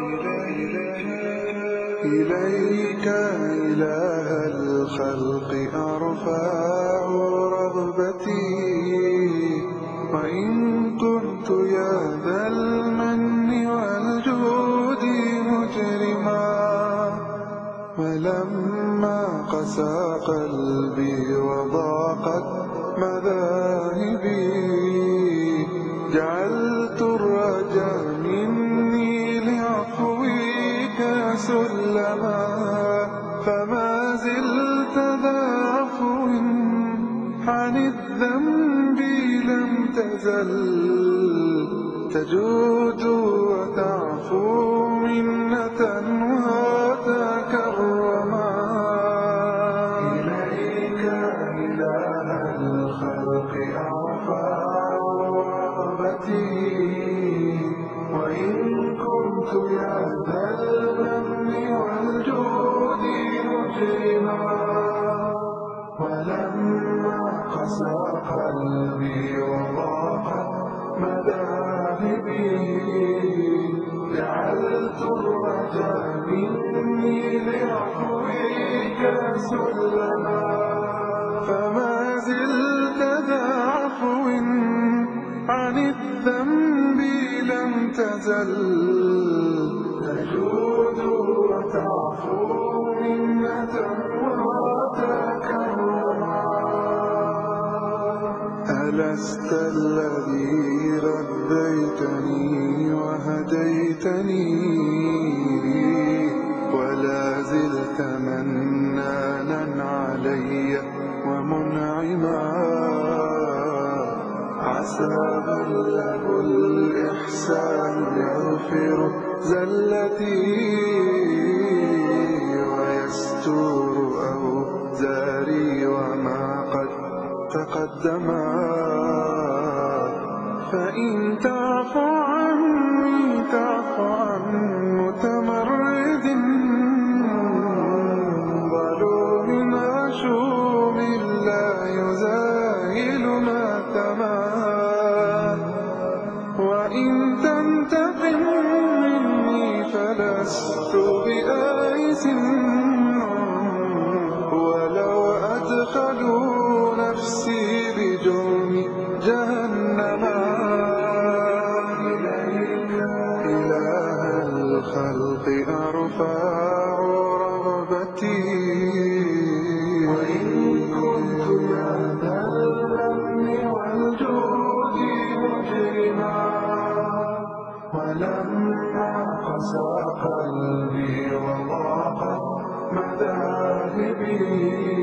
إليك إله الخلق أرفع رغبتي، وإن كنت يا ذا المن والجود مجرما، ولما قسى قلبي وضاقت مذاهبي، جعلت الرجا مني لعفوك سلما، فما زلت ذا عفو عن الذنب لم تزل، تجود وتعفو منة وتكرما. إليك إله الخلق أرفع رغبتي، وإن كنت يا ذا المن والجود مجرما، ولما قسى قلبي وضاقت مذاهبي، جعلت الرجا مني لعفوك سلما، فما زلت ذا عفو عن الذنب لم تزل، تجود وتعفو منة وتكرما. ألست الذي ربيتني وهديتني، ولا زلت منانا علي ومنعما، عسى من له الإحسان يغفر زلتي، ويستور أوزاري وما قد تقدما، فإن تعف عني تعف عن متمرد، ظلوم عشوم لا يزاهل ماثما، وإن تنتقم مني فلست بآيس، ولو أدخلوا نفسي بجرم جهنما. إليك إله الخلق أرفع رغبتي، وإن كنت يا ذا المن والجود مجرما، ولما قسى قلبي وضاقت مذاهبي،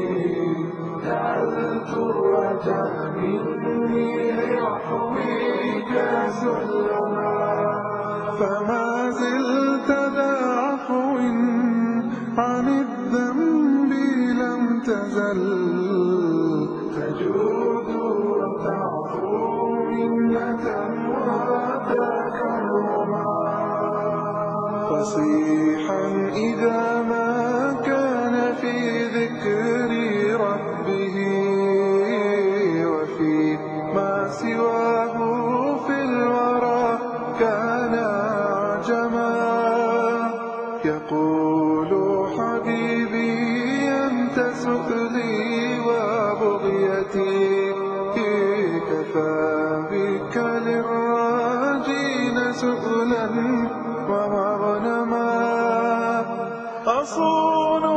جعلت الرجا مني لعفوك سلما، فما زلت ذا عفو عن الذنب لم تزل، تجود وتعفو منة وتكرما. فصيحا إذا ما كان في ذكر ربه، وفي ما سواه في الورى كان عجما، يقول حبيبي أنت سؤلي وبغيتي، كفى بك للراجين سؤلا ومغنما، أصون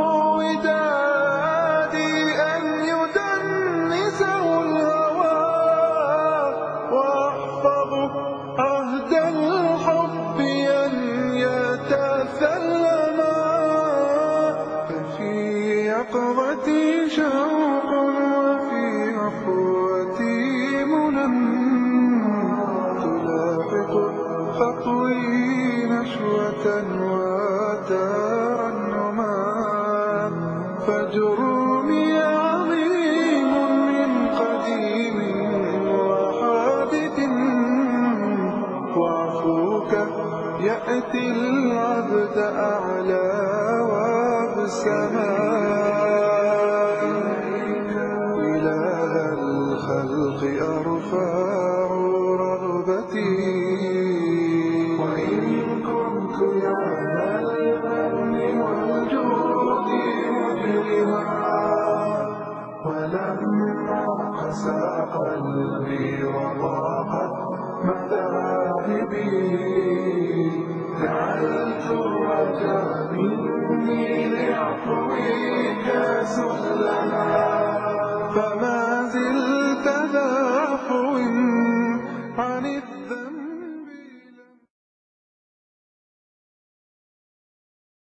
ودادي أن يدنسه الهوى، وأحفظ عهد الحب أن يتثلما، ففي يقظتي شوق وفي عفوتي منى، تلاحق خطوي نشوة وترنما، فجرمي عظيم من قديم وحادث، وعفوك يأتي العبد أعلى وابسما. إله الخلق أرفع رغبتي، وإن كنت يا لما قسى قلبي وضاقت مذاهبي جعلت الرجاء مني لعفوك سلما. فما